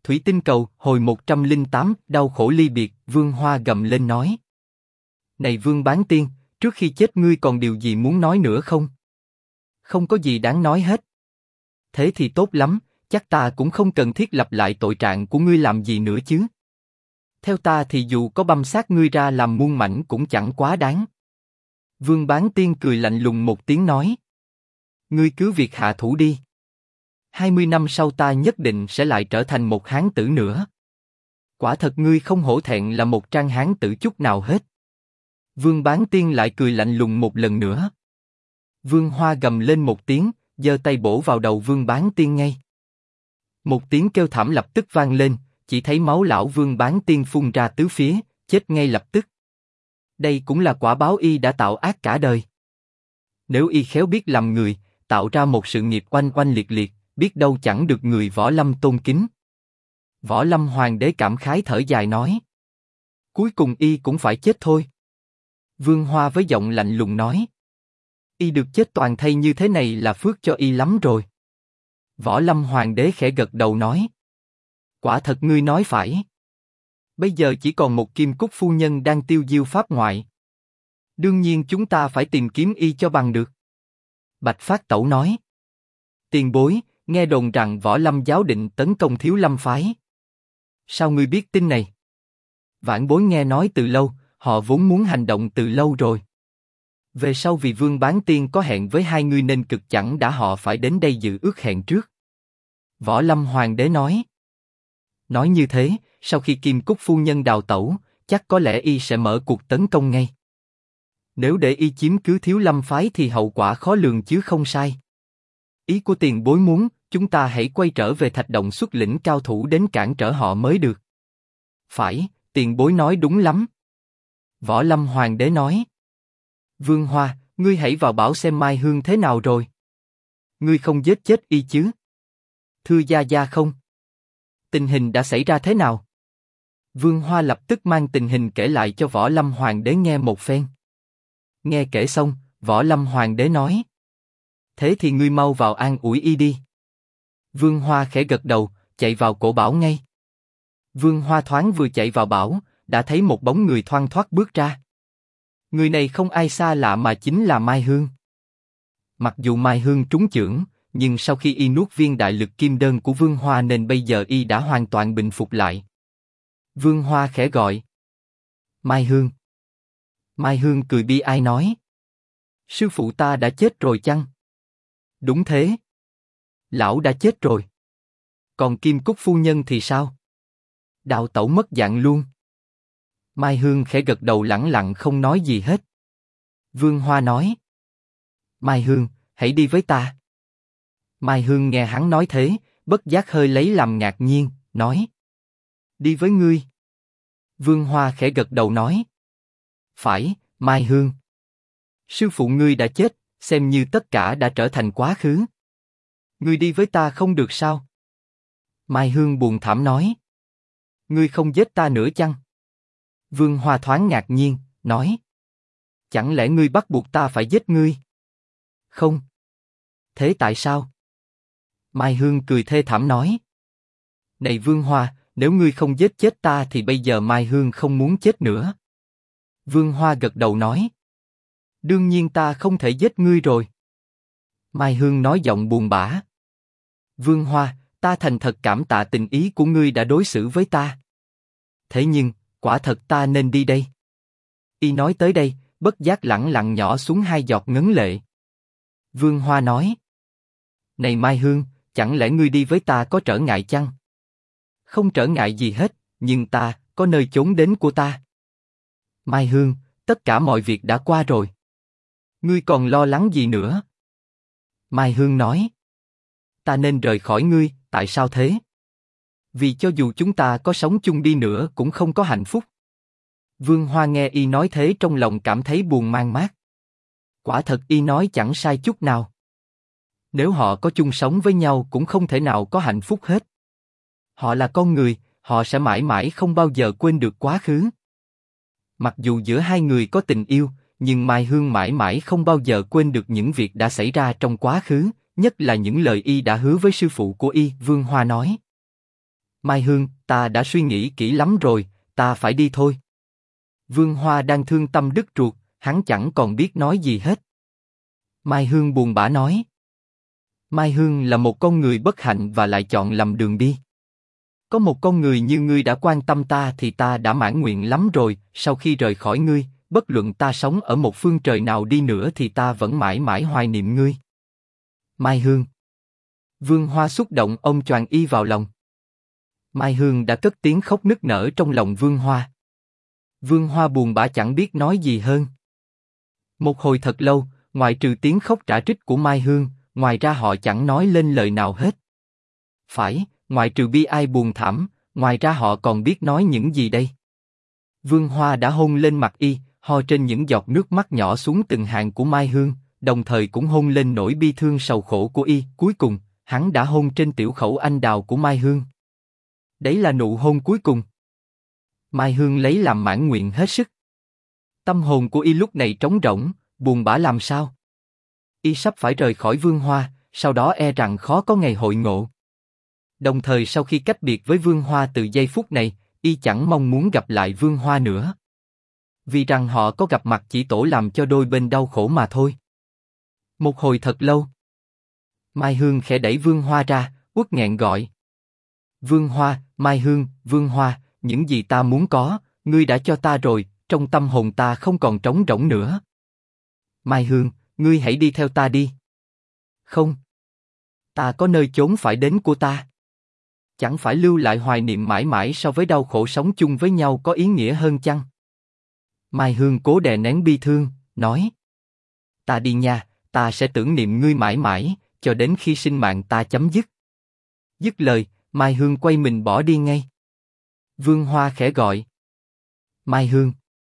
Thủy tinh cầu, hồi 108, đau khổ ly biệt, Vương Hoa gầm lên nói. Này Vương Bán Tiên, trước khi chết ngươi còn điều gì muốn nói nữa không? Không có gì đáng nói hết. Thế thì tốt lắm, chắc ta cũng không cần thiết lặp lại tội trạng của ngươi làm gì nữa chứ. Theo ta thì dù có băm xác ngươi ra làm muôn mảnh cũng chẳng quá đáng. Vương Bán Tiên cười lạnh lùng một tiếng nói. Ngươi cứ việc hạ thủ đi. 20 năm sau ta nhất định sẽ lại trở thành một hán tử nữa. Quả thật ngươi không hổ thẹn là một trang hán tử chút nào hết. Vương Bán Tiên lại cười lạnh lùng một lần nữa. Vương Hoa gầm lên một tiếng, giơ tay bổ vào đầu Vương Bán Tiên ngay. Một tiếng kêu thảm lập tức vang lên, chỉ thấy máu lão Vương Bán Tiên phun ra tứ phía, chết ngay lập tức. Đây cũng là quả báo y đã tạo ác cả đời. Nếu y khéo biết làm người, tạo ra một sự nghiệp oanh oanh liệt liệt, biết đâu chẳng được người Võ Lâm tôn kính. Võ Lâm Hoàng đế cảm khái thở dài nói. Cuối cùng y cũng phải chết thôi. Vương Hoa với giọng lạnh lùng nói. Y được chết toàn thây như thế này là phước cho y lắm rồi. Võ Lâm Hoàng đế khẽ gật đầu nói. Quả thật ngươi nói phải. Bây giờ chỉ còn một Kim Cúc phu nhân đang tiêu diêu pháp ngoại. Đương nhiên chúng ta phải tìm kiếm y cho bằng được. Bạch Phát Tẩu nói. Tiền bối, nghe đồn rằng Võ Lâm giáo định tấn công Thiếu Lâm phái. Sao ngươi biết tin này? Vãn bối nghe nói từ lâu, họ vốn muốn hành động từ lâu rồi. Về sau vì Vương Bán Tiên có hẹn với hai ngươi nên cực chẳng đã họ phải đến đây dự ước hẹn trước. Võ Lâm Hoàng đế nói. Nói như thế, sau khi Kim Cúc phu nhân đào tẩu, chắc có lẽ y sẽ mở cuộc tấn công ngay. Nếu để y chiếm cứ Thiếu Lâm phái thì hậu quả khó lường chứ không sai. Ý của tiền bối muốn, chúng ta hãy quay trở về Thạch Động xuất lĩnh cao thủ đến cản trở họ mới được. Phải, tiền bối nói đúng lắm. Võ Lâm Hoàng đế nói. Vương Hoa, ngươi hãy vào bảo xem Mai Hương thế nào rồi. Ngươi không giết chết y chứ? Thưa gia gia không? Tình hình đã xảy ra thế nào? Vương Hoa lập tức mang tình hình kể lại cho Võ Lâm Hoàng đế nghe một phen. Nghe kể xong, Võ Lâm Hoàng đế nói. Thế thì ngươi mau vào an ủi y đi. Vương Hoa khẽ gật đầu, chạy vào cổ bảo ngay. Vương Hoa thoáng vừa chạy vào bảo, đã thấy một bóng người thoăn thoắt bước ra. Người này không ai xa lạ mà chính là Mai Hương. Mặc dù Mai Hương trúng chưởng, nhưng sau khi y nuốt viên đại lực kim đơn của Vương Hoa nên bây giờ y đã hoàn toàn bình phục lại. Vương Hoa khẽ gọi. Mai Hương. Mai Hương cười bi ai nói. Sư phụ ta đã chết rồi chăng? Đúng thế. Lão đã chết rồi. Còn Kim Cúc phu nhân thì sao? Đạo tẩu mất dạng luôn. Mai Hương khẽ gật đầu lẳng lặng không nói gì hết. Vương Hoa nói. Mai Hương, hãy đi với ta. Mai Hương nghe hắn nói thế, bất giác hơi lấy làm ngạc nhiên, nói. Đi với ngươi. Vương Hoa khẽ gật đầu nói. Phải, Mai Hương. Sư phụ ngươi đã chết, xem như tất cả đã trở thành quá khứ. Ngươi đi với ta không được sao? Mai Hương buồn thảm nói. Ngươi không giết ta nữa chăng? Vương Hoa thoáng ngạc nhiên, nói. Chẳng lẽ ngươi bắt buộc ta phải giết ngươi? Không. Thế tại sao? Mai Hương cười thê thảm nói. Này Vương Hoa, nếu ngươi không giết chết ta thì bây giờ Mai Hương không muốn chết nữa. Vương Hoa gật đầu nói. Đương nhiên ta không thể giết ngươi rồi. Mai Hương nói giọng buồn bã. Vương Hoa, ta thành thật cảm tạ tình ý của ngươi đã đối xử với ta. Thế nhưng, quả thật ta nên đi đây. Y nói tới đây, bất giác lẳng lặng nhỏ xuống hai giọt ngấn lệ. Vương Hoa nói. Này Mai Hương, chẳng lẽ ngươi đi với ta có trở ngại chăng? Không trở ngại gì hết, nhưng ta, có nơi chốn đến của ta. Mai Hương, tất cả mọi việc đã qua rồi. Ngươi còn lo lắng gì nữa? Mai Hương nói. Ta nên rời khỏi ngươi, tại sao thế? Vì cho dù chúng ta có sống chung đi nữa cũng không có hạnh phúc. Vương Hoa nghe y nói thế trong lòng cảm thấy buồn man mác. Quả thật y nói chẳng sai chút nào. Nếu họ có chung sống với nhau cũng không thể nào có hạnh phúc hết. Họ là con người, họ sẽ mãi mãi không bao giờ quên được quá khứ. Mặc dù giữa hai người có tình yêu, nhưng Mai Hương mãi mãi không bao giờ quên được những việc đã xảy ra trong quá khứ, nhất là những lời y đã hứa với sư phụ của y. Vương Hoa nói. Mai Hương, ta đã suy nghĩ kỹ lắm rồi, ta phải đi thôi. Vương Hoa đang thương tâm đứt ruột, hắn chẳng còn biết nói gì hết. Mai Hương buồn bã nói. Mai Hương là một con người bất hạnh và lại chọn lầm đường đi. Có một con người như ngươi đã quan tâm ta thì ta đã mãn nguyện lắm rồi, sau khi rời khỏi ngươi, bất luận ta sống ở một phương trời nào đi nữa thì ta vẫn mãi mãi hoài niệm ngươi. Mai Hương. Vương Hoa xúc động ôm choàng y vào lòng. Mai Hương đã cất tiếng khóc nức nở trong lòng Vương Hoa. Vương Hoa buồn bã chẳng biết nói gì hơn. Một hồi thật lâu, ngoại trừ tiếng khóc rã rít của Mai Hương, ngoài ra họ chẳng nói lên lời nào hết. Phải, ngoại trừ bi ai buồn thảm, ngoài ra họ còn biết nói những gì đây? Vương Hoa đã hôn lên mặt y, ho trên những giọt nước mắt nhỏ xuống từng hàng của Mai Hương, đồng thời cũng hôn lên nỗi bi thương sầu khổ của y. Cuối cùng, hắn đã hôn trên tiểu khẩu anh đào của Mai Hương. Đấy là nụ hôn cuối cùng. Mai Hương lấy làm mãn nguyện hết sức. Tâm hồn của y lúc này trống rỗng, buồn bã làm sao? Y sắp phải rời khỏi Vương Hoa, sau đó e rằng khó có ngày hội ngộ. Đồng thời sau khi cách biệt với Vương Hoa từ giây phút này, y chẳng mong muốn gặp lại Vương Hoa nữa. Vì rằng họ có gặp mặt chỉ tổ làm cho đôi bên đau khổ mà thôi. Một hồi thật lâu, Mai Hương khẽ đẩy Vương Hoa ra, uất nghẹn gọi. Vương Hoa, Mai Hương, Vương Hoa, những gì ta muốn có, ngươi đã cho ta rồi, trong tâm hồn ta không còn trống rỗng nữa. Mai Hương, ngươi hãy đi theo ta đi. Không. Ta có nơi chốn phải đến của ta. Chẳng phải lưu lại hoài niệm mãi mãi so với đau khổ sống chung với nhau có ý nghĩa hơn chăng? Mai Hương cố đè nén bi thương, nói. Ta đi nha, ta sẽ tưởng niệm ngươi mãi mãi, cho đến khi sinh mạng ta chấm dứt. Dứt lời, Mai Hương quay mình bỏ đi ngay. Vương Hoa khẽ gọi. Mai Hương.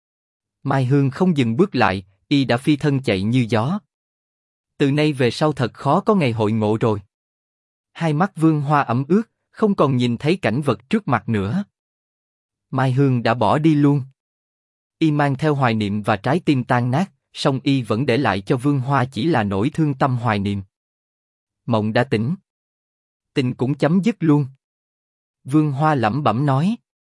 Mai Hương không dừng bước lại, y đã phi thân chạy như gió. Từ nay về sau thật khó có ngày hội ngộ rồi. Hai mắt Vương Hoa ẩm ướt, không còn nhìn thấy cảnh vật trước mặt nữa. Mai Hương đã bỏ đi luôn. Y mang theo hoài niệm và trái tim tan nát, song y vẫn để lại cho Vương Hoa chỉ là nỗi thương tâm hoài niệm. Mộng đã tỉnh. Tình cũng chấm dứt luôn. Vương Hoa lẩm bẩm nói.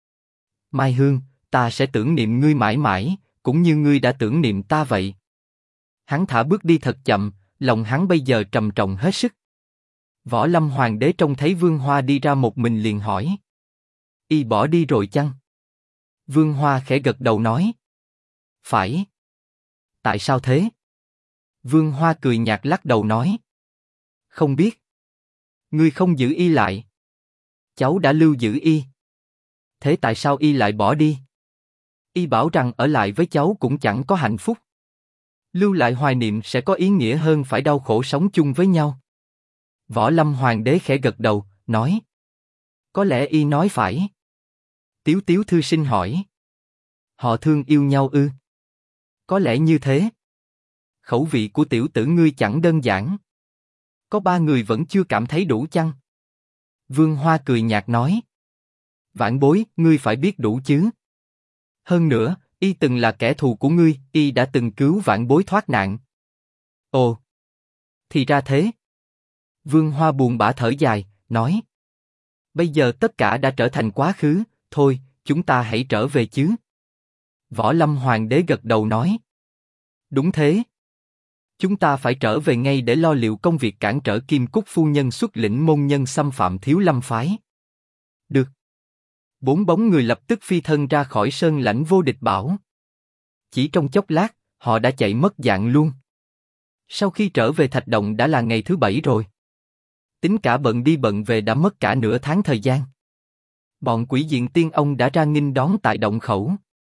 Mai Hương, ta sẽ tưởng niệm ngươi mãi mãi, cũng như ngươi đã tưởng niệm ta vậy. Hắn thả bước đi thật chậm, lòng hắn bây giờ trầm trọng hết sức. Võ Lâm Hoàng đế trông thấy Vương Hoa đi ra một mình liền hỏi. Y bỏ đi rồi chăng? Vương Hoa khẽ gật đầu nói. Phải. Tại sao thế? Vương Hoa cười nhạt lắc đầu nói. Không biết. Ngươi không giữ y lại. Cháu đã lưu giữ y. Thế tại sao y lại bỏ đi? Y bảo rằng ở lại với cháu cũng chẳng có hạnh phúc. Lưu lại hoài niệm sẽ có ý nghĩa hơn phải đau khổ sống chung với nhau. Võ Lâm Hoàng đế khẽ gật đầu, nói. Có lẽ y nói phải. Tiếu Tiếu thư sinh hỏi. Họ thương yêu nhau ư? Có lẽ như thế. Khẩu vị của tiểu tử ngươi chẳng đơn giản. Có 3 người vẫn chưa cảm thấy đủ chăng? Vương Hoa cười nhạt nói. Vãn bối, ngươi phải biết đủ chứ. Hơn nữa, y từng là kẻ thù của ngươi, y đã từng cứu vãn bối thoát nạn. Ồ, thì ra thế. Vương Hoa buồn bã thở dài, nói. Bây giờ tất cả đã trở thành quá khứ, thôi, chúng ta hãy trở về chứ. Võ Lâm Hoàng đế gật đầu nói. Đúng thế. Chúng ta phải trở về ngay để lo liệu công việc cản trở Kim Cúc phu nhân xuất lĩnh môn nhân xâm phạm Thiếu Lâm phái. Được. 4 bóng người lập tức phi thân ra khỏi sơn lãnh vô địch bảo. Chỉ trong chốc lát, họ đã chạy mất dạng luôn. Sau khi trở về Thạch Động đã là ngày thứ 7 rồi. Tính cả bận đi bận về đã mất cả nửa tháng thời gian. Bọn Quỷ Diện Tiên Ông đã ra nghênh đón tại động khẩu.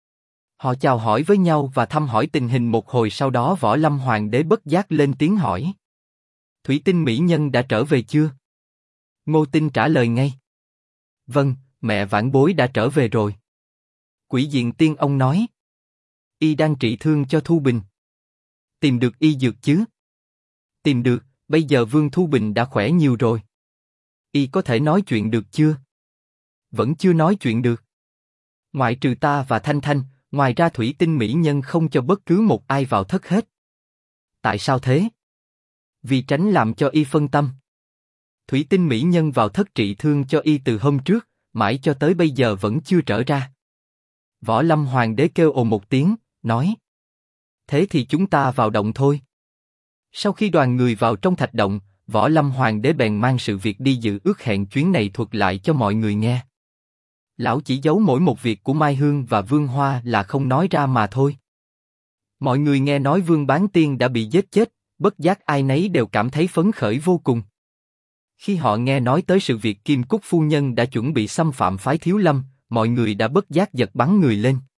Họ chào hỏi với nhau và thăm hỏi tình hình một hồi, sau đó Võ Lâm Hoàng đế bất giác lên tiếng hỏi. Thủy Tinh mỹ nhân đã trở về chưa? Ngô Tinh trả lời ngay. Vâng, mẹ vãn bối đã trở về rồi. Quỷ Diện Tiên Ông nói. Y đang trị thương cho Thu Bình. Tìm được y dược chứ? Tìm được, bây giờ Vương Thu Bình đã khỏe nhiều rồi. Y có thể nói chuyện được chưa? Vẫn chưa nói chuyện được. Ngoại trừ ta và Thanh Thanh, ngoài ra Thủy Tinh mỹ nhân không cho bất cứ một ai vào thất hết. Tại sao thế? Vì tránh làm cho y phân tâm. Thủy Tinh mỹ nhân vào thất trị thương cho y từ hôm trước, mãi cho tới bây giờ vẫn chưa trở ra. Võ Lâm Hoàng đế kêu ồ một tiếng, nói: thế thì chúng ta vào động thôi. Sau khi đoàn người vào trong thạch động, Võ Lâm Hoàng đế bèn mang sự việc đi dự ước hẹn chuyến này thuật lại cho mọi người nghe. Lão chỉ giấu mỗi một việc của Mai Hương và Vương Hoa là không nói ra mà thôi. Mọi người nghe nói Vương Bán Tiên đã bị giết chết, bất giác ai nấy đều cảm thấy phấn khởi vô cùng. Khi họ nghe nói tới sự việc Kim Cúc phu nhân đã chuẩn bị xâm phạm phái Thiếu Lâm, mọi người đã bất giác giật bắn người lên.